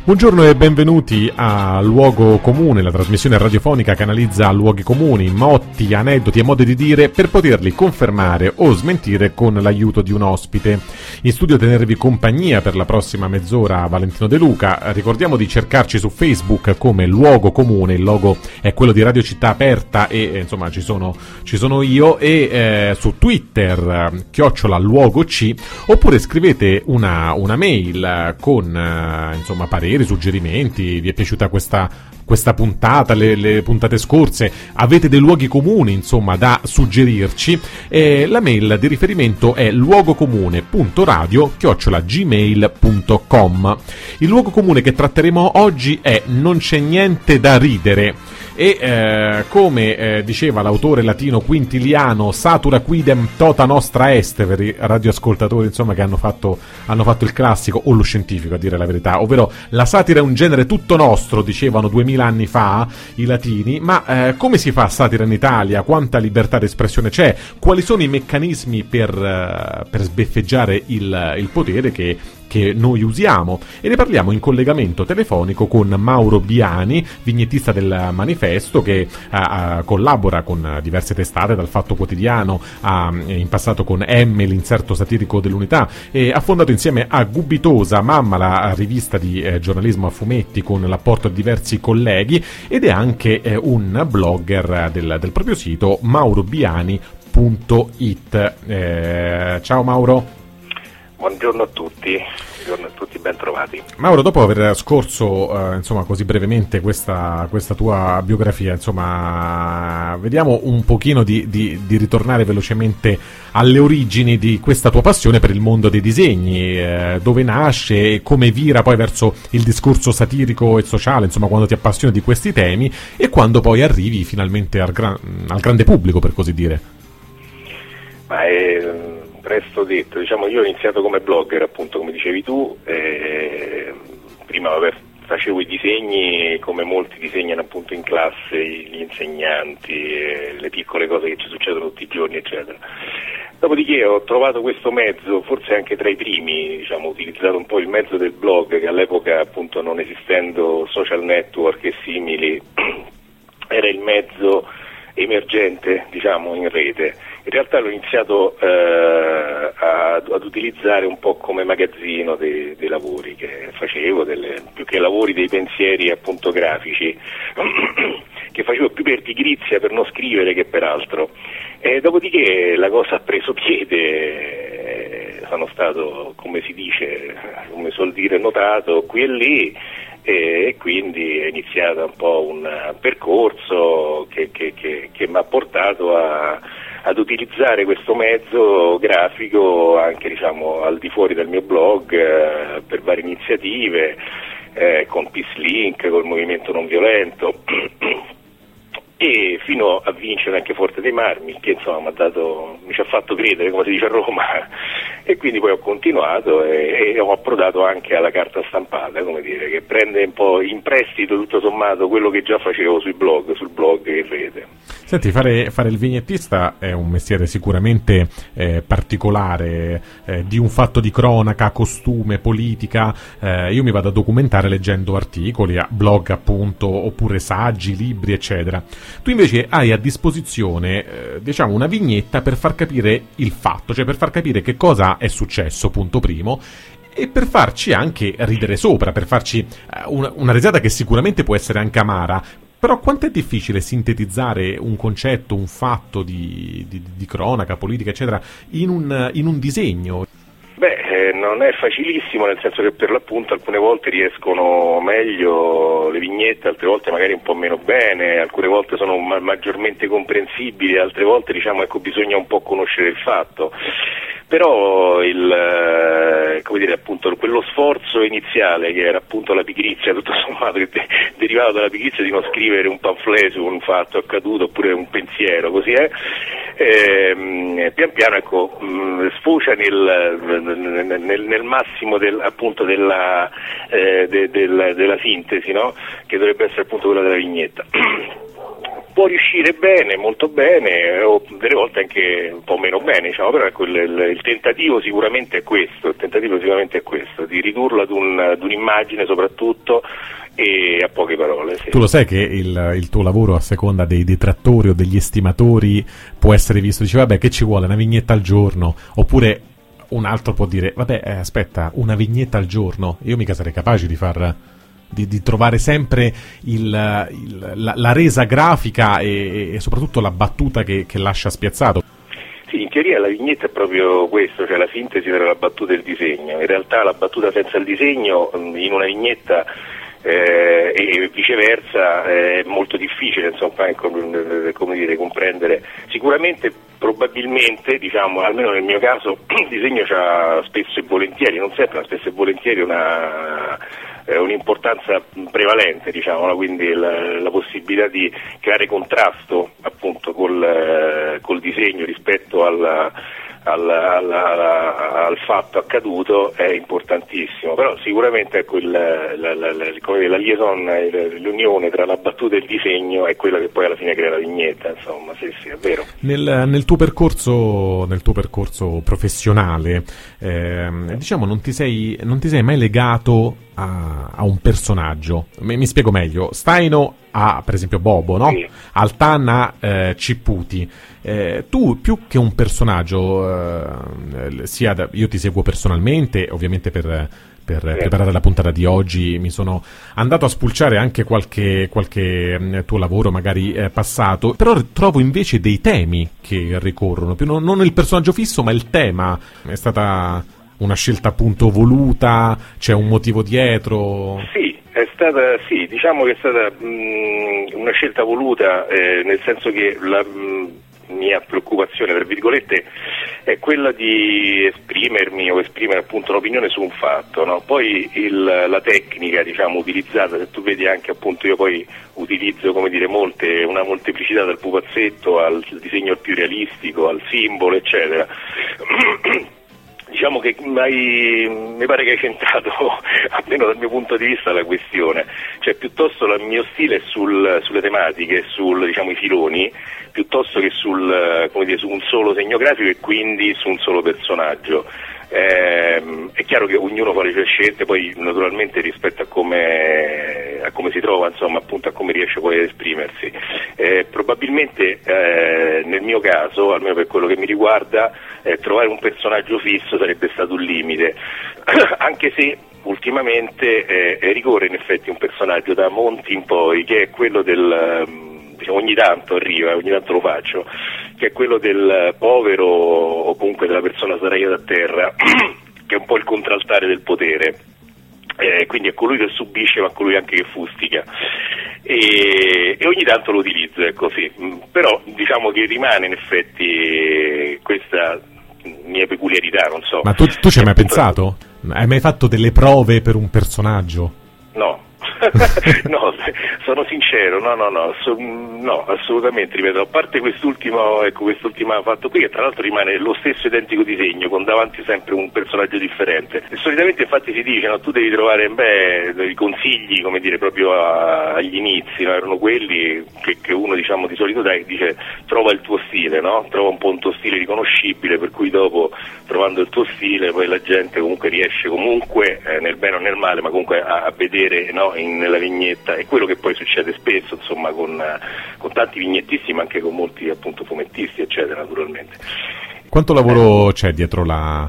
Buongiorno e benvenuti a Luogo Comune, la trasmissione radiofonica che analizza luoghi comuni, motti, aneddoti e modi di dire per poterli confermare o smentire con l'aiuto di un ospite. In studio a tenervi compagnia per la prossima mezz'ora Valentino De Luca. Ricordiamo di cercarci su Facebook come Luogo Comune, il logo è quello di Radio Città Aperta e insomma ci sono io, e su Twitter @luogoc, oppure scrivete una mail con insomma pareri, suggerimenti. Vi è piaciuta questa puntata, le puntate scorse, avete dei luoghi comuni insomma da suggerirci, la mail di riferimento è luogocomune.radio@gmail.com. Il luogo comune che tratteremo oggi è Non c'è niente da ridere e come diceva l'autore latino Quintiliano, satura quidem tota nostra est, per i radioascoltatori insomma che hanno fatto il classico o lo scientifico, a dire la verità, ovvero la satira è un genere tutto nostro, dicevano 2000 anni fa i latini. Ma come si fa satira in Italia? Quanta libertà d'espressione c'è? Quali sono i meccanismi per sbeffeggiare il potere che noi usiamo? E ne parliamo in collegamento telefonico con Mauro Biani, vignettista del Manifesto, che collabora con diverse testate, dal Fatto Quotidiano in passato con M, l'inserto satirico dell'Unità, e ha fondato insieme a Gubitosa Mamma, la rivista di giornalismo a fumetti, con l'apporto di diversi colleghi, ed è anche un blogger del proprio sito maurobiani.it. Ciao Mauro. Buongiorno a tutti, ben trovati. Mauro, dopo aver scorso insomma così brevemente questa tua biografia, insomma, vediamo un pochino di ritornare velocemente alle origini di questa tua passione per il mondo dei disegni, dove nasce e come vira poi verso il discorso satirico e sociale, insomma, quando ti appassioni di questi temi e quando poi arrivi finalmente al grande pubblico, per così dire. Ma presto detto, diciamo, io ho iniziato come blogger, appunto, come dicevi tu, prima facevo i disegni come molti disegnano appunto in classe, gli insegnanti, le piccole cose che ci succedono tutti i giorni, eccetera. Dopodiché ho trovato questo mezzo, forse anche tra i primi, diciamo, ho utilizzato un po' il mezzo del blog, che all'epoca, appunto, non esistendo social network e simili, era il mezzo emergente, diciamo, in rete. In realtà l'ho iniziato ad utilizzare un po' come magazzino dei lavori che facevo, più che lavori, dei pensieri appunto grafici, che facevo più per pigrizia, per non scrivere, che per altro. E dopodiché la cosa ha preso piede, sono stato, come si dice, come suol dire, notato qui e lì, e quindi è iniziato un po' un percorso che mi ha portato ad utilizzare questo mezzo grafico anche, diciamo, al di fuori del mio blog, per varie iniziative, con Peace Link, col movimento non violento, e fino a vincere anche Forte dei Marmi, che insomma mi ci ha fatto credere, come si dice a Roma, e quindi poi ho continuato e ho approdato anche alla carta stampata, come dire, che prende un po' in prestito tutto sommato quello che già facevo sul blog in rete. Senti, fare il vignettista è un mestiere sicuramente particolare, di un fatto di cronaca, costume, politica. Io mi vado a documentare leggendo articoli, blog appunto, oppure saggi, libri, eccetera. Tu invece hai a disposizione, diciamo, una vignetta per far capire il fatto, cioè per far capire che cosa è successo, punto primo, e per farci anche ridere sopra, per farci una risata che sicuramente può essere anche amara. Però quanto è difficile sintetizzare un concetto, un fatto di cronaca, politica, eccetera, in un disegno? Non è facilissimo, nel senso che per l'appunto alcune volte riescono meglio le vignette, altre volte magari un po' meno bene, alcune volte sono maggiormente comprensibili, altre volte, diciamo, ecco, bisogna un po' conoscere il fatto. Però come dire, appunto, quello sforzo iniziale, che era appunto la pigrizia, tutto sommato, che derivava dalla pigrizia di non scrivere un pamphlet su un fatto accaduto oppure un pensiero, così è, pian piano, ecco, sfocia nel massimo appunto della sintesi, no? Che dovrebbe essere appunto quella della vignetta. può riuscire bene, molto bene, o delle volte anche un po' meno bene, diciamo, però ecco, il tentativo sicuramente è questo, di ridurlo ad un'immagine soprattutto e a poche parole. Sì. Tu lo sai che il tuo lavoro, a seconda dei detrattori o degli estimatori, può essere visto, dice vabbè, che ci vuole, una vignetta al giorno, oppure un altro può dire vabbè, aspetta, una vignetta al giorno, io mica sarei capace di trovare sempre la resa grafica e soprattutto la battuta che lascia spiazzato. Sì, in teoria la vignetta è proprio questo, cioè la sintesi tra la battuta e il disegno. In realtà la battuta senza il disegno in una vignetta e viceversa è molto difficile, insomma, come dire, comprendere. Sicuramente, probabilmente, diciamo, almeno nel mio caso, il disegno c'ha spesso e volentieri, non sempre, ma spesso e volentieri un'importanza prevalente, diciamo, no? Quindi la possibilità di creare contrasto appunto col disegno rispetto al fatto accaduto è importantissimo, però sicuramente ecco, la liaison, l'unione tra la battuta e il disegno è quella che poi alla fine crea la vignetta, insomma, sì, è vero. Nel tuo percorso professionale, diciamo, non ti sei mai legato a un personaggio. Mi spiego meglio. Staino ha, per esempio, Bobo, no? Sì. Altan ha Ciputi. Tu, più che un personaggio, io ti seguo personalmente, ovviamente per preparare la puntata di oggi mi sono andato a spulciare anche qualche tuo lavoro magari passato, però trovo invece dei temi che ricorrono, più non il personaggio fisso ma il tema. È stata una scelta appunto voluta, c'è un motivo dietro? Sì, diciamo che è stata una scelta voluta, nel senso che la mia preoccupazione, tra virgolette, è quella di esprimermi o esprimere appunto un'opinione su un fatto, no? Poi la tecnica, diciamo, utilizzata, se tu vedi anche appunto io poi utilizzo, come dire, una molteplicità dal pupazzetto al disegno più realistico, al simbolo, eccetera. Diciamo che mi pare che hai centrato, almeno dal mio punto di vista, la questione, cioè piuttosto il mio stile è sulle tematiche, diciamo, i filoni, piuttosto che su un solo segno grafico e quindi su un solo personaggio. È chiaro che ognuno fa le sue scelte, poi naturalmente rispetto a come si trova, insomma, appunto a come riesce poi ad esprimersi. Probabilmente nel mio caso, almeno per quello che mi riguarda, trovare un personaggio fisso sarebbe stato un limite, anche se ultimamente ricorre in effetti un personaggio da Monti in poi, che è quello diciamo, ogni tanto arriva, ogni tanto lo faccio, che è quello del povero o comunque della persona sdraiata a terra, che è un po' il contraltare del potere. Quindi è colui che subisce ma colui anche che fustiga, e ogni tanto lo utilizzo, ecco, sì. Però diciamo che rimane in effetti questa mia peculiarità, non so. Ma tu ci hai mai pensato? Hai mai fatto delle prove per un personaggio? No. No, sono sincero, no, assolutamente, ripeto, a parte quest'ultima fatto qui, che tra l'altro rimane lo stesso identico disegno, con davanti sempre un personaggio differente, e solitamente infatti si dice, no, tu devi trovare, i consigli, come dire, proprio agli inizi, no? Erano quelli che uno, diciamo, di solito dice, trova il tuo stile, no? Trova un po' un tuo stile riconoscibile, per cui dopo, trovando il tuo stile, poi la gente comunque riesce nel bene o nel male, ma comunque a vedere, no, nella vignetta. È quello che poi succede spesso, insomma, con tanti vignettisti, ma anche con molti appunto fumettisti, eccetera, naturalmente. Quanto lavoro c'è dietro la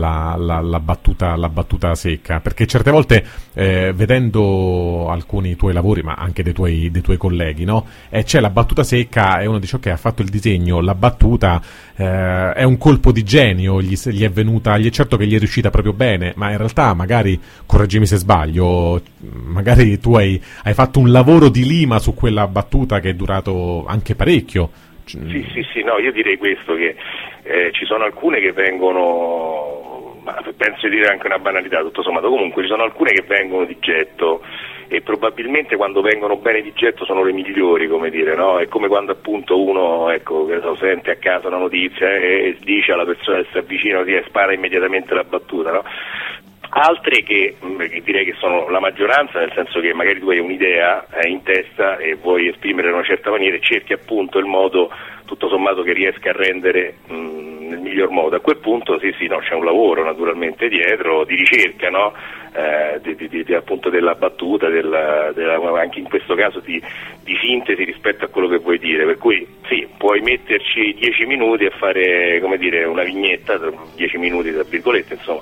battuta secca? Perché certe volte vedendo alcuni tuoi lavori, ma anche dei tuoi colleghi, no? C'è la battuta secca e uno dice ok, ha fatto il disegno, la battuta è un colpo di genio, gli è venuta, gli è certo che gli è riuscita proprio bene, ma in realtà magari, correggimi se sbaglio, magari tu hai fatto un lavoro di lima su quella battuta che è durato anche parecchio. Sì, no, io direi questo, che ci sono alcune che vengono, ma penso di dire anche una banalità tutto sommato, comunque ci sono alcune che vengono di getto, e probabilmente quando vengono bene di getto sono le migliori, come dire, no? È come quando appunto uno, ecco, che sente a casa una notizia e dice alla persona che si avvicina e spara immediatamente la battuta, no? altre che direi che sono la maggioranza, nel senso che magari tu hai un'idea in testa e vuoi esprimere in una certa maniera e cerchi appunto il modo tutto sommato che riesca a rendere nel miglior modo. A quel punto sì, no, c'è un lavoro naturalmente dietro di ricerca, no? Appunto della battuta, anche in questo caso di sintesi rispetto a quello che vuoi dire, per cui sì, puoi metterci 10 minuti a fare, come dire, una vignetta, 10 minuti tra virgolette, insomma.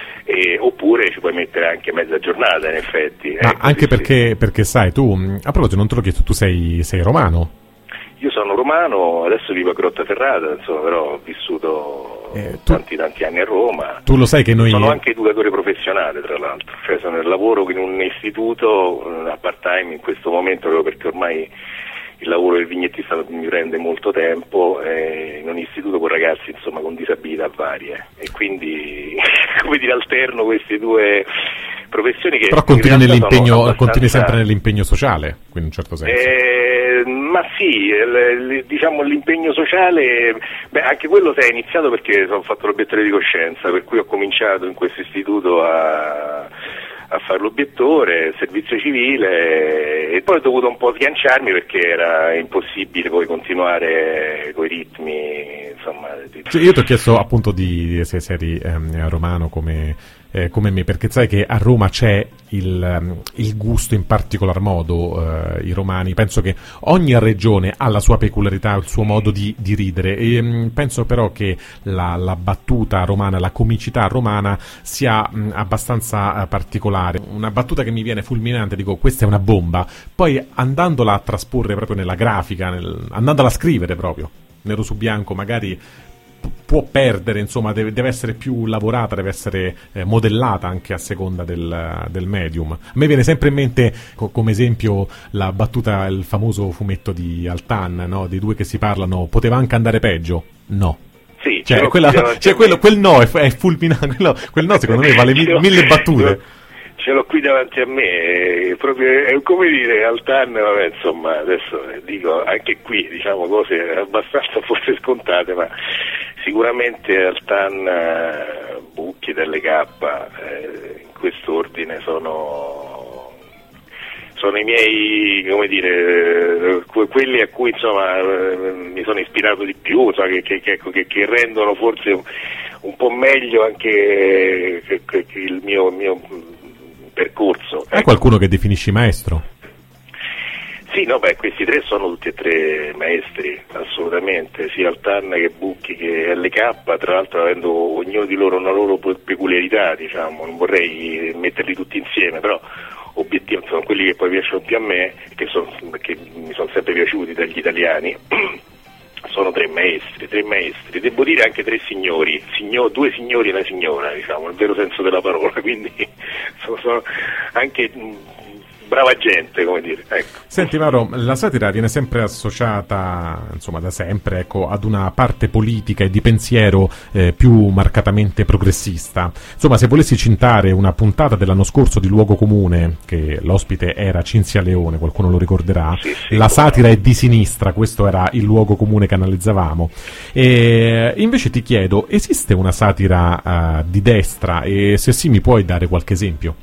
Oppure ci puoi mettere anche mezza giornata, in effetti. Ma anche perché sai, tu, a proposito, non te l'ho chiesto, tu sei romano? Io sono romano, adesso vivo a Grottaferrata, insomma, però ho vissuto tanti anni a Roma. Tu lo sai che noi... Sono anche educatore professionale, tra l'altro, cioè lavoro in un istituto a part-time in questo momento, proprio perché ormai il lavoro del vignettista mi prende molto tempo, in un istituto con ragazzi, insomma, con disabilità varie, e quindi come dire, alterno queste due professioni che... Però continui sempre nell'impegno sociale, quindi in un certo senso. Ma sì, diciamo l'impegno sociale, anche quello si è iniziato perché ho fatto l'obiettore di coscienza, per cui ho cominciato in questo istituto a fare l'obiettore, servizio civile, e poi ho dovuto un po' sganciarmi perché era impossibile poi continuare coi ritmi, insomma. Io ti ho chiesto appunto se eri romano come me, perché sai che a Roma c'è il gusto in particolar modo, i romani, penso che ogni regione ha la sua peculiarità, il suo modo di ridere, e penso però che la battuta romana, la comicità romana sia abbastanza particolare. Una battuta che mi viene fulminante, dico questa è una bomba, poi andandola a trasporre proprio nella grafica, andandola a scrivere proprio nero su bianco, magari può perdere, insomma, deve essere più lavorata, deve essere modellata anche a seconda del medium. A me viene sempre in mente come esempio la battuta, il famoso fumetto di Altan, no? Di due che si parlano, poteva anche andare peggio? No. Sì, quel no è fulminante, quel no secondo me vale mille battute. Ce l'ho qui davanti a me, proprio è come dire, Altan, vabbè, insomma, adesso dico anche qui, diciamo cose abbastanza forse scontate, ma sicuramente Altan, Bucchi, LK, in quest'ordine sono i miei, come dire, quelli a cui insomma mi sono ispirato di più, insomma, che rendono forse un po' meglio anche il mio percorso. Hai qualcuno che definisci maestro? Sì, no, questi tre sono tutti e tre maestri, assolutamente, sia Altan che Bucchi che LK, tra l'altro avendo ognuno di loro una loro peculiarità, diciamo, non vorrei metterli tutti insieme, però obiettivamente sono quelli che poi piacciono più a me, che mi sono sempre piaciuti dagli italiani. Sono tre maestri, devo dire anche tre signori, due signori e una signora, diciamo, nel vero senso della parola, quindi sono anche brava gente, come dire, ecco. Senti Mauro, la satira viene sempre associata, insomma da sempre, ecco, ad una parte politica e di pensiero più marcatamente progressista. Insomma, se volessi citare una puntata dell'anno scorso di Luogo Comune, che l'ospite era Cinzia Leone, qualcuno lo ricorderà, sì, la satira è di sinistra, questo era il luogo comune che analizzavamo. E invece ti chiedo, esiste una satira di destra, e se sì mi puoi dare qualche esempio?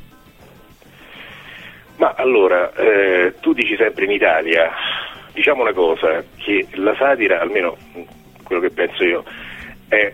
Ma allora, tu dici sempre in Italia, diciamo una cosa, che la satira, almeno quello che penso io, è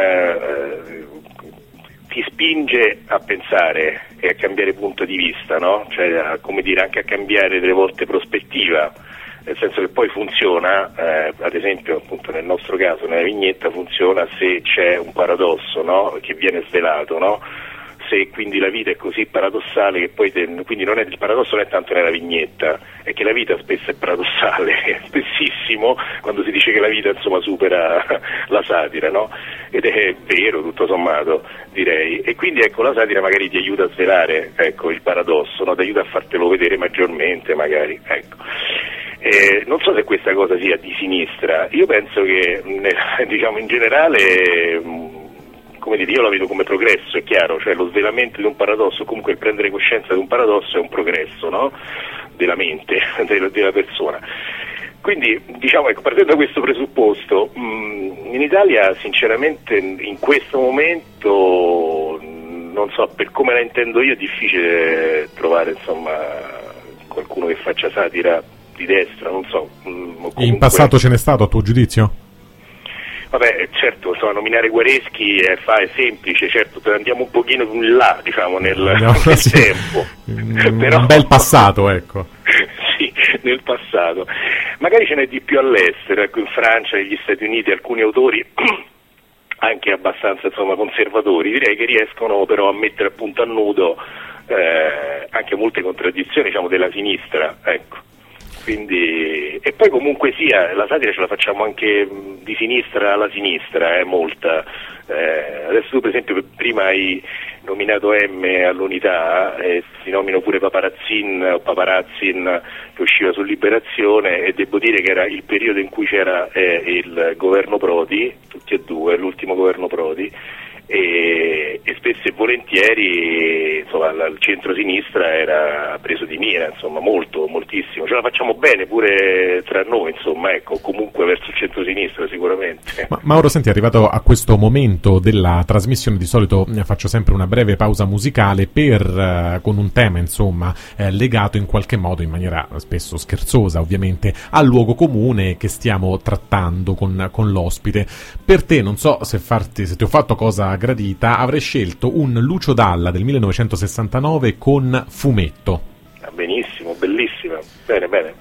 ti spinge a pensare e a cambiare punto di vista, no? Cioè, come dire, anche a cambiare delle volte prospettiva, nel senso che poi funziona, ad esempio appunto nel nostro caso, nella vignetta funziona se c'è un paradosso, no? Che viene svelato, no? Se quindi la vita è così paradossale che poi quindi non è, il paradosso non è tanto nella vignetta, è che la vita spesso è paradossale, è spessissimo quando si dice che la vita insomma supera la satira, no? Ed è vero tutto sommato, direi, e quindi ecco la satira magari ti aiuta a svelare, ecco, il paradosso, no? Ti aiuta a fartelo vedere maggiormente magari, ecco. Non so se questa cosa sia di sinistra, io penso che diciamo in generale, come dire, io la vedo come progresso, è chiaro, cioè lo svelamento di un paradosso, comunque il prendere coscienza di un paradosso è un progresso, no? Della mente, della persona. Quindi, diciamo, ecco, partendo da questo presupposto, in Italia sinceramente in questo momento non so, per come la intendo io è difficile trovare, insomma, qualcuno che faccia satira di destra, non so. Comunque... In passato ce n'è stato, a tuo giudizio? Vabbè, certo, insomma, nominare Guareschi è semplice, certo, andiamo un pochino in là, diciamo, nel tempo. Però... Un bel passato, ecco. Sì, nel passato. Magari ce n'è di più all'estero, ecco, in Francia, negli Stati Uniti, alcuni autori anche abbastanza, insomma, conservatori, direi che riescono però a mettere appunto a nudo anche molte contraddizioni, diciamo, della sinistra, ecco. Quindi, e poi comunque sia, la satira ce la facciamo anche di sinistra alla sinistra, molta. Adesso tu per esempio prima hai nominato M all'Unità, si nomino pure Paparazzin che usciva su Liberazione, e devo dire che era il periodo in cui c'era il governo Prodi, tutti e due, l'ultimo governo Prodi, e spesso e volentieri, insomma, il centro-sinistra era preso di mira, insomma, moltissimo. Ce la facciamo bene pure tra noi, insomma, ecco, comunque verso il centro-sinistra sicuramente. Mauro, senti, arrivato a questo momento della trasmissione, di solito faccio sempre una breve pausa musicale con un tema, insomma, legato in qualche modo, in maniera spesso scherzosa ovviamente, al luogo comune che stiamo trattando con l'ospite. Per te, non so se ti ho fatto cosa gradita, avrei scelto un Lucio Dalla del 1969 con Fumetto. Benissimo, bellissima, bene.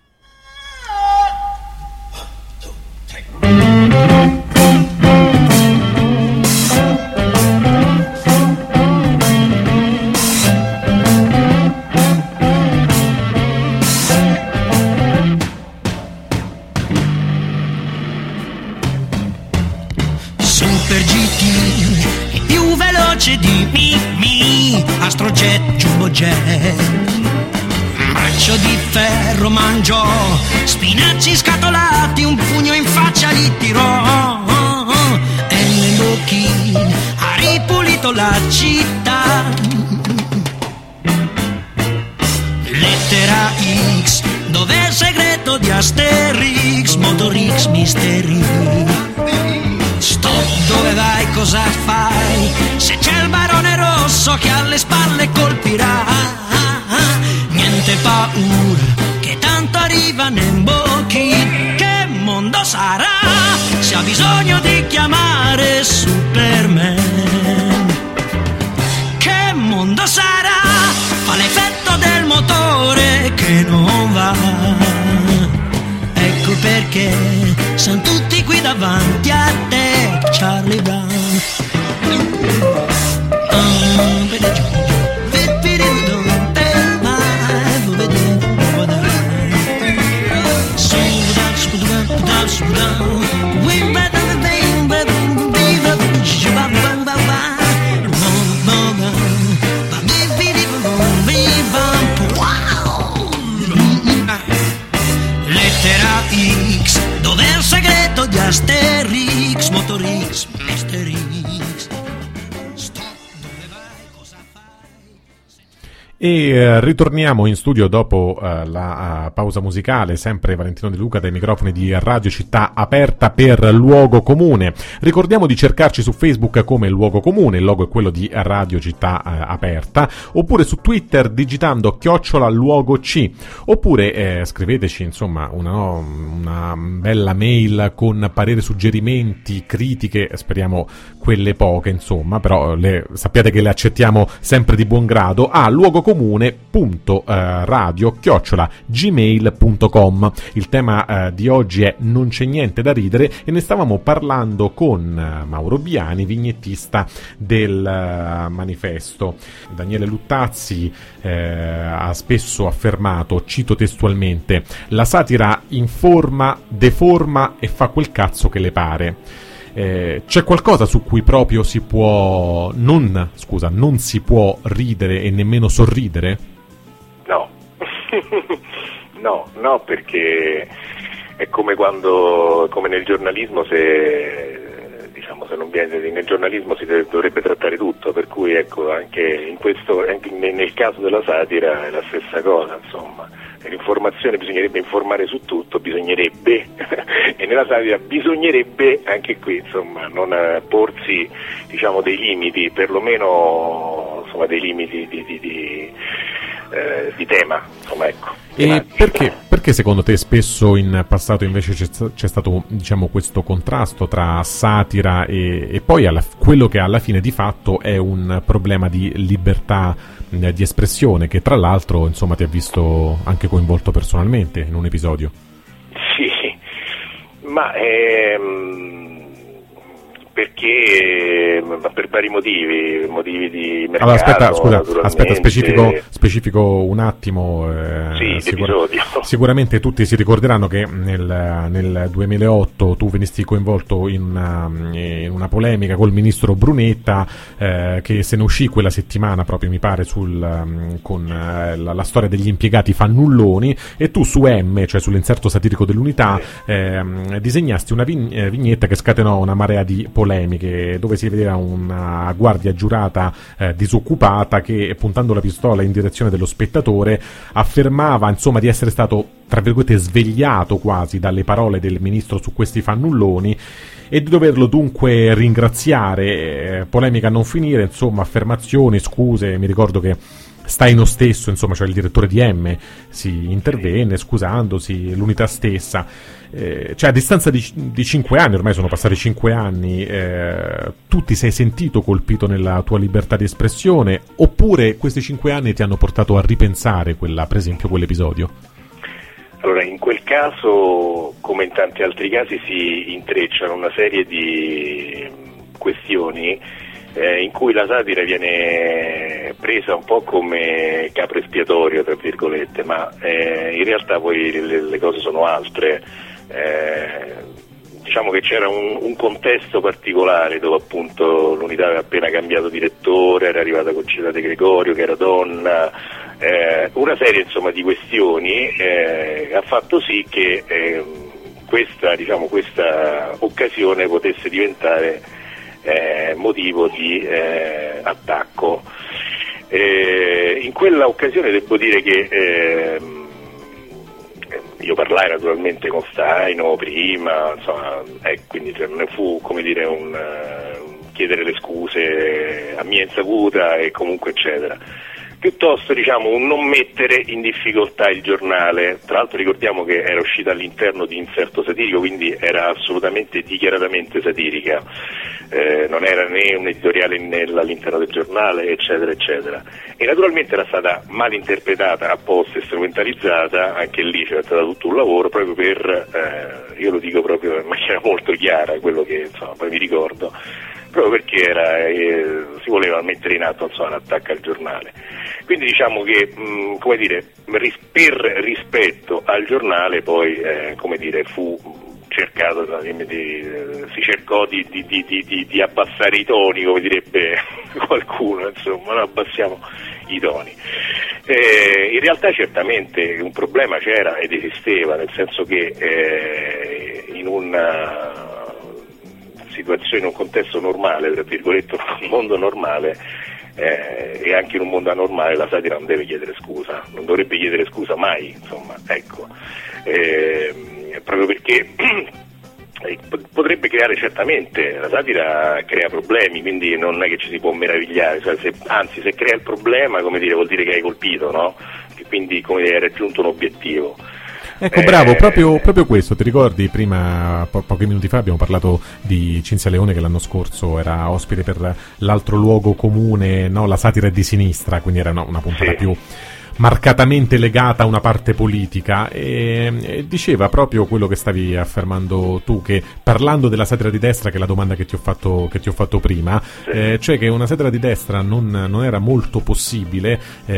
Super GT è più veloce di Mimì, Astrojet, Jumbojet. Braccio di ferro mangiò, spinaci scatolati, un pugno in faccia li tirò. E Lochin ha ripulito la città. Lettera X, dov'è il segreto di Asterix? Motorix, Misteri. Stop, dove vai, cosa fai? Se c'è il barone rosso che alle spalle colpirà. Niente paura, che tanto arriva Nembocchi. Che mondo sarà se ha bisogno di chiamare Superman? Che mondo sarà? Fa l'effetto del motore che non va. Ecco perché sono tutti qui davanti a te, Charlie Brown. Lettera X, dov'è il segreto di Asterix? Motorix, Misterix. Stop, dove vai, cosa fai? E ritorniamo in studio dopo la pausa musicale, sempre Valentino De Luca dai microfoni di Radio Città Aperta per Luogo Comune. Ricordiamo di cercarci su Facebook come Luogo Comune, il logo è quello di Radio Città Aperta, oppure su Twitter digitando @luogoc, oppure scriveteci, insomma, una bella mail con pareri, suggerimenti, critiche, speriamo quelle poche, insomma, però sappiate che le accettiamo sempre di buon grado, a luogocomune.radio@gmail.com. Il tema di oggi è Non c'è niente da ridere e ne stavamo parlando con Mauro Biani, vignettista del manifesto. Daniele Luttazzi ha spesso affermato, cito testualmente: la satira informa, deforma e fa quel cazzo che le pare. C'è qualcosa su cui proprio non si può ridere e nemmeno sorridere? No. no, perché è come nel giornalismo, se non viene nel giornalismo si dovrebbe trattare tutto, per cui ecco, anche nel caso della satira è la stessa cosa, insomma. Nell'informazione bisognerebbe informare su tutto, bisognerebbe, e nella satira bisognerebbe anche qui, insomma, non porsi, diciamo, dei limiti, perlomeno, insomma, dei limiti di tema, insomma, ecco. E perché secondo te spesso in passato invece c'è stato, diciamo, questo contrasto tra satira e poi quello che alla fine di fatto è un problema di libertà di espressione, che tra l'altro, insomma, ti ha visto anche coinvolto personalmente in un episodio? Sì, ma perché per vari motivi di mercato. Allora, aspetta, specifico un attimo. Sicuramente tutti si ricorderanno che nel 2008 tu venisti coinvolto in una polemica col ministro Brunetta, che se ne uscì quella settimana proprio, mi pare, con la storia degli impiegati fannulloni, e tu su M, cioè sull'inserto satirico dell'Unità, disegnasti una vignetta che scatenò una marea di polemiche, dove si vedeva una guardia giurata disoccupata che, puntando la pistola in direzione dello spettatore, affermava, insomma, di essere stato, tra virgolette, svegliato quasi dalle parole del ministro su questi fannulloni e di doverlo dunque ringraziare. Polemica a non finire, insomma, affermazioni, scuse. Mi ricordo che Staino stesso, insomma, cioè il direttore di M, si intervenne scusandosi, l'Unità stessa. Cioè, a distanza di 5 anni, ormai sono passati 5 anni, tu ti sei sentito colpito nella tua libertà di espressione, oppure questi 5 anni ti hanno portato a ripensare per esempio quell'episodio? Allora, in quel caso, come in tanti altri casi, si intrecciano una serie di questioni in cui la satira viene presa un po' come capro espiatorio, tra virgolette, ma in realtà poi le cose sono altre. Diciamo che c'era un contesto particolare dove appunto l'Unità aveva appena cambiato direttore, era arrivata Concita De Gregorio che era donna, una serie, insomma, di questioni ha fatto sì che questa occasione potesse diventare motivo di attacco. In quella occasione devo dire che io parlai naturalmente con Staino prima, insomma, quindi non ne fu, come dire, un chiedere le scuse a mia insaputa e comunque eccetera. Piuttosto, diciamo, un non mettere in difficoltà il giornale. Tra l'altro ricordiamo che era uscita all'interno di inserto satirico, quindi era assolutamente dichiaratamente satirica, non era né un editoriale all'interno del giornale, eccetera eccetera, e naturalmente era stata mal interpretata apposta e strumentalizzata. Anche lì c'era stato tutto un lavoro proprio per, io lo dico proprio in maniera molto chiara, quello che, insomma, poi mi ricordo, proprio perché si voleva mettere in atto, insomma, un attacco al giornale. Quindi diciamo che, come dire, per rispetto al giornale poi, come dire, fu cercato, si cercò di abbassare i toni, come direbbe qualcuno, insomma, no, abbassiamo i toni. In realtà certamente un problema c'era ed esisteva, nel senso che in una situazione, in un contesto normale, tra virgolette, un mondo normale, e anche in un mondo anormale, la satira non deve chiedere scusa, non dovrebbe chiedere scusa mai, insomma, ecco, proprio perché potrebbe creare, certamente, la satira crea problemi, quindi non è che ci si può meravigliare, cioè, se crea il problema, come dire, vuol dire che hai colpito, no? Che quindi, come dire, hai raggiunto un obiettivo. Ecco, bravo, proprio questo. Ti ricordi, prima, pochi minuti fa, abbiamo parlato di Cinzia Leone, che l'anno scorso era ospite per l'altro luogo comune, no? La satira è di sinistra, quindi era una puntata più marcatamente legata a una parte politica, e diceva proprio quello che stavi affermando tu, che parlando della satira di destra, che è la domanda che ti ho fatto prima, cioè che una satira di destra non era molto possibile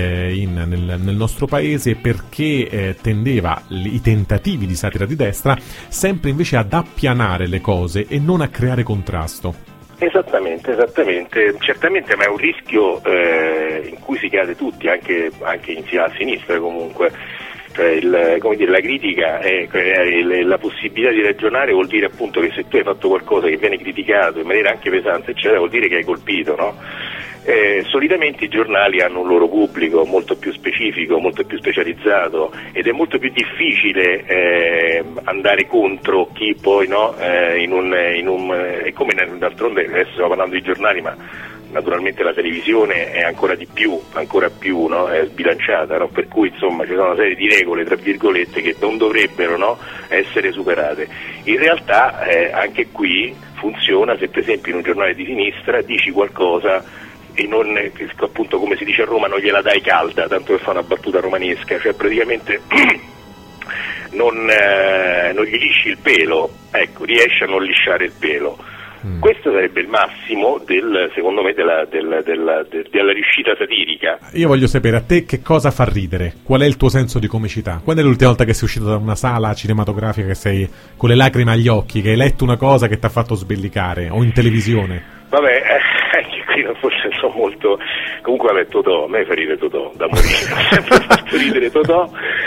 nel nostro paese, perché tendeva i tentativi di satira di destra sempre invece ad appianare le cose e non a creare contrasto. Esattamente, certamente, ma è un rischio in cui si cade tutti, anche a sinistra comunque. Cioè, come dire, la critica è la possibilità di ragionare, vuol dire appunto che se tu hai fatto qualcosa che viene criticato in maniera anche pesante, eccetera, vuol dire che hai colpito, no? Solitamente i giornali hanno un loro pubblico molto più specifico, molto più specializzato, ed è molto più difficile andare contro chi poi è come d'altronde adesso stiamo parlando di giornali, ma naturalmente la televisione è ancora più è sbilanciata, no? Per cui insomma ci sono una serie di regole tra virgolette che non dovrebbero, no, essere superate. In realtà anche qui funziona se per esempio in un giornale di sinistra dici qualcosa e non, appunto come si dice a Roma, non gliela dai calda, tanto per fare una battuta romanesca, cioè praticamente non gli lisci il pelo, ecco, riesci a non lisciare il pelo. Questo sarebbe il massimo secondo me della riuscita satirica. Io voglio sapere, a te che cosa fa ridere? Qual è il tuo senso di comicità? Quando è l'ultima volta che sei uscito da una sala cinematografica che sei con le lacrime agli occhi, che hai letto una cosa che ti ha fatto sbellicare, o in televisione? Vabbè, anche qui non forse sono molto... Comunque vabbè, Totò, a me fa ridere Totò, da morire, ho sempre fatto ridere Totò.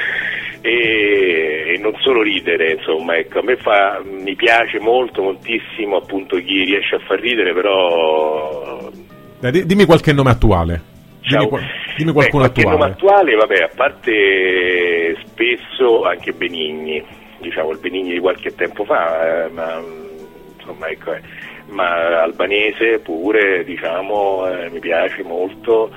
E non solo ridere, insomma, ecco, a me mi piace moltissimo appunto chi riesce a far ridere, però... Dimmi qualche nome attuale. Dimmi qualcuno attuale. Nome attuale, vabbè, a parte spesso anche Benigni, diciamo il Benigni di qualche tempo fa, ma insomma, ecco, ma Albanese pure, diciamo, mi piace molto.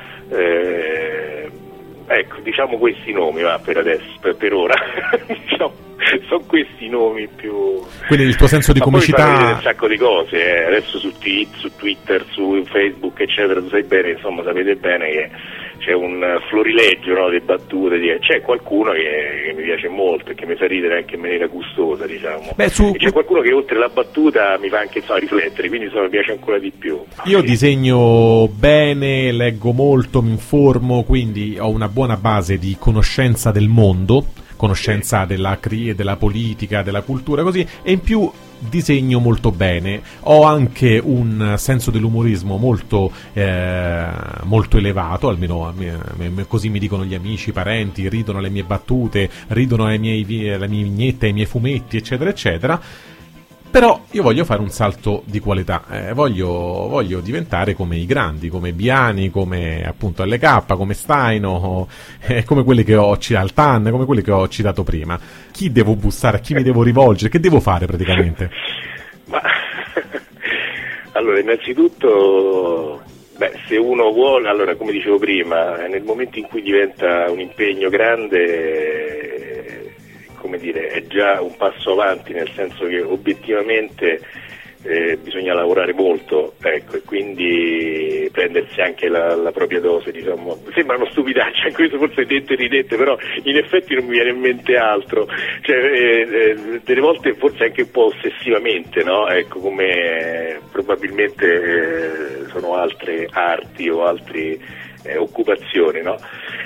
Ecco, diciamo questi nomi, va, per adesso, per ora, diciamo, sono questi nomi più... Quindi il tuo senso di comicità... Poi fa un sacco di cose, adesso su Twitter, su Facebook, eccetera, tu sai bene, insomma, sapete bene che c'è un florileggio, no, di battute, c'è qualcuno che mi piace molto e che mi fa ridere anche in maniera gustosa, diciamo. E c'è qualcuno che oltre la battuta mi fa anche, insomma, riflettere, quindi insomma, mi piace ancora di più. Io disegno bene, leggo molto, mi informo, quindi ho una buona base di conoscenza del mondo, conoscenza della politica, della cultura, così, e in più disegno molto bene, ho anche un senso dell'umorismo molto elevato, almeno così mi dicono gli amici, i parenti, ridono alle mie battute, ridono alle mie vignette, ai miei fumetti, eccetera eccetera. Però io voglio fare un salto di qualità, voglio diventare come i grandi, come Biani, come appunto LK, come Staino, come quelli che ho citato, Altan, come quelli che ho citato prima. Chi devo bussare, a chi mi devo rivolgere, che devo fare praticamente? Ma allora, innanzitutto, se uno vuole, allora come dicevo prima, nel momento in cui diventa un impegno grande, come dire, è già un passo avanti, nel senso che obiettivamente bisogna lavorare molto, ecco, e quindi prendersi anche la propria dose, diciamo. Sembrano stupidacce, questo forse dette e ridette, però in effetti non mi viene in mente altro, cioè delle volte forse anche un po' ossessivamente, no? Ecco, come probabilmente sono altre arti o altre occupazioni, no?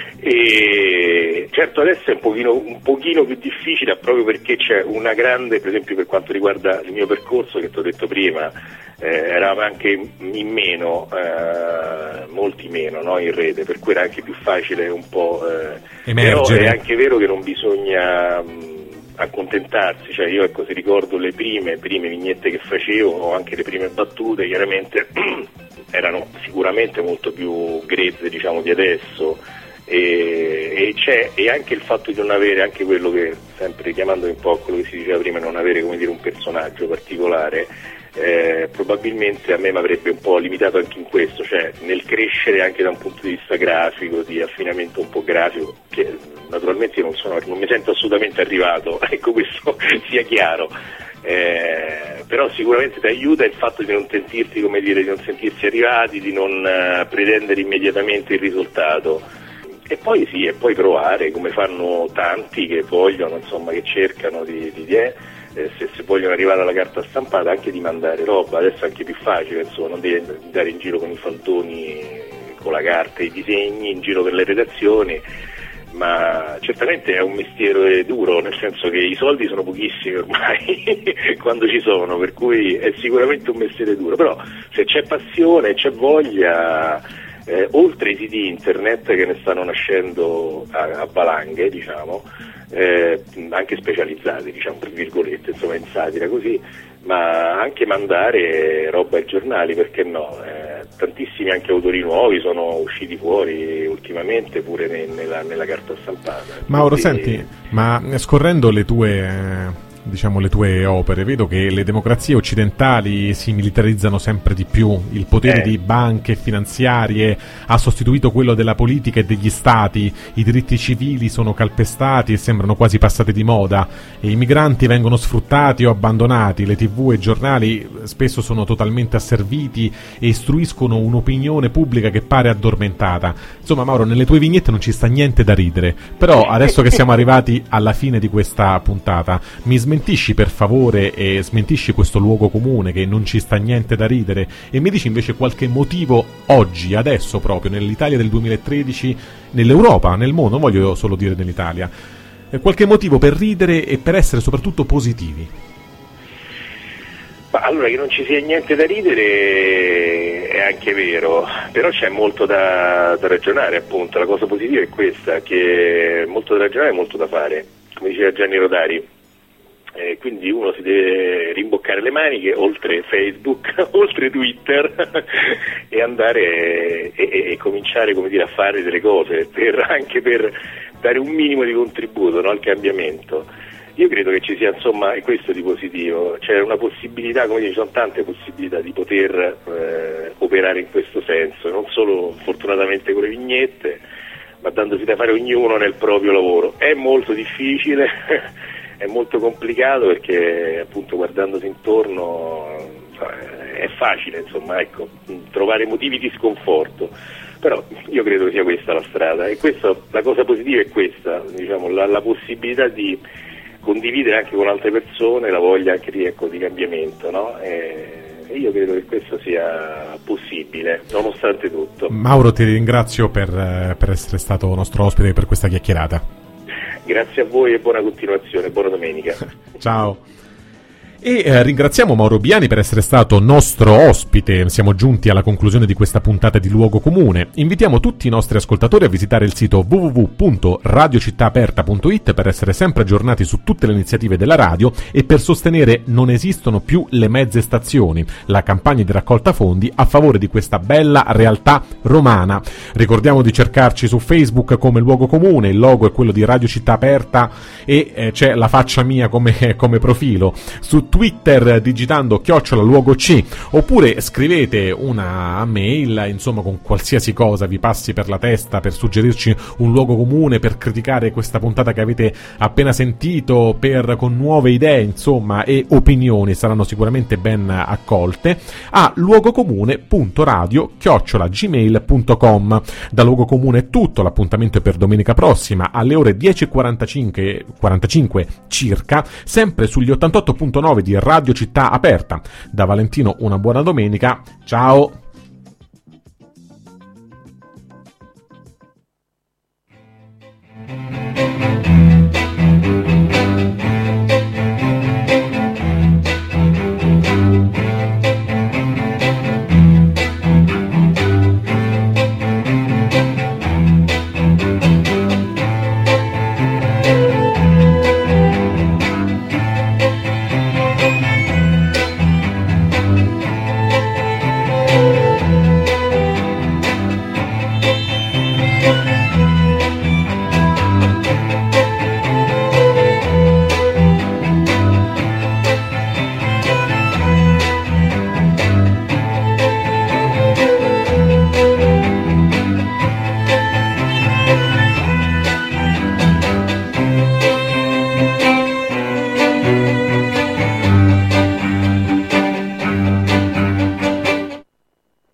E certo adesso è un pochino più difficile, proprio perché c'è una grande, per esempio per quanto riguarda il mio percorso che ti ho detto prima, eravamo anche in meno, molti meno, no, in rete, per cui era anche più facile un po' emergere. Però è anche vero che non bisogna accontentarsi, cioè io, ecco, se ricordo le prime vignette che facevo, o anche le prime battute, chiaramente erano sicuramente molto più grezze, diciamo, di adesso, e anche il fatto di non avere, anche quello che, sempre richiamando un po' quello che si diceva prima, non avere, come dire, un personaggio particolare, probabilmente a me mi avrebbe un po' limitato anche in questo, cioè nel crescere anche da un punto di vista grafico, di affinamento un po' grafico, che naturalmente io non mi sento assolutamente arrivato, ecco, questo sia chiaro. Però sicuramente ti aiuta il fatto di non sentirsi, come dire, di non sentirsi arrivati, di non pretendere immediatamente il risultato, e poi sì, e poi provare, come fanno tanti che vogliono, insomma, che cercano se vogliono arrivare alla carta stampata, anche di mandare roba. Adesso è anche più facile, insomma, non devi andare in giro con i faldoni, con la carta e i disegni in giro per le redazioni, ma certamente è un mestiere duro, nel senso che i soldi sono pochissimi ormai quando ci sono, per cui è sicuramente un mestiere duro, però se c'è passione, c'è voglia, oltre ai siti internet che ne stanno nascendo a valanghe, diciamo, anche specializzati, diciamo, tra virgolette, insomma, in satira così, ma anche mandare roba ai giornali, perché no? tantissimi anche autori nuovi sono usciti fuori ultimamente pure nella carta stampata. Mauro, senti, ma scorrendo le tue opere, vedo che le democrazie occidentali si militarizzano sempre di più, il potere di banche finanziarie ha sostituito quello della politica e degli stati, i diritti civili sono calpestati e sembrano quasi passati di moda, e i migranti vengono sfruttati o abbandonati, le TV e i giornali spesso sono totalmente asserviti e istruiscono un'opinione pubblica che pare addormentata. Insomma, Mauro, nelle tue vignette non ci sta niente da ridere, però adesso che siamo arrivati alla fine di questa puntata, mi smentisci per favore e smentisci questo luogo comune che non ci sta niente da ridere e mi dici invece qualche motivo oggi, adesso proprio, nell'Italia del 2013, nell'Europa, nel mondo, non voglio solo dire nell'Italia, qualche motivo per ridere e per essere soprattutto positivi. Ma allora, che non ci sia niente da ridere è anche vero, però c'è molto da ragionare, appunto. La cosa positiva è questa, che molto da ragionare e molto da fare, come diceva Gianni Rodari. Quindi uno si deve rimboccare le maniche oltre Facebook, oltre Twitter e andare e cominciare, come dire, a fare delle cose anche per dare un minimo di contributo, no, al cambiamento. Io credo che ci sia, insomma, e questo di positivo, c'è una possibilità, come dire, ci sono tante possibilità di poter operare in questo senso, non solo fortunatamente con le vignette, ma dandosi da fare ognuno nel proprio lavoro. È molto difficile, è molto complicato perché, appunto, guardandosi intorno è facile, insomma, ecco, trovare motivi di sconforto. Però io credo che sia questa la strada, e questo, la cosa positiva è questa, diciamo, la possibilità di condividere anche con altre persone la voglia anche di cambiamento, no? E io credo che questo sia possibile, nonostante tutto. Mauro, ti ringrazio per essere stato nostro ospite per questa chiacchierata. Grazie a voi e buona continuazione, buona domenica. Ciao. E ringraziamo Mauro Biani per essere stato nostro ospite. Siamo giunti alla conclusione di questa puntata di Luogo Comune. Invitiamo tutti i nostri ascoltatori a visitare il sito www.radiocittaaperta.it per essere sempre aggiornati su tutte le iniziative della radio e per sostenere Non esistono più le mezze stazioni, la campagna di raccolta fondi a favore di questa bella realtà romana. Ricordiamo di cercarci su Facebook come Luogo Comune, il logo è quello di Radio Città Aperta e c'è la faccia mia come profilo. Su Twitter digitando @luogoc, oppure scrivete una mail, insomma, con qualsiasi cosa vi passi per la testa per suggerirci un luogo comune, per criticare questa puntata che avete appena sentito, con nuove idee, insomma, e opinioni saranno sicuramente ben accolte, a luogocomune.radio@gmail.com. Da Luogo Comune è tutto, l'appuntamento è per domenica prossima alle ore 10:45 circa, sempre sugli 88.9 di Radio Città Aperta. Da Valentino una buona domenica, ciao!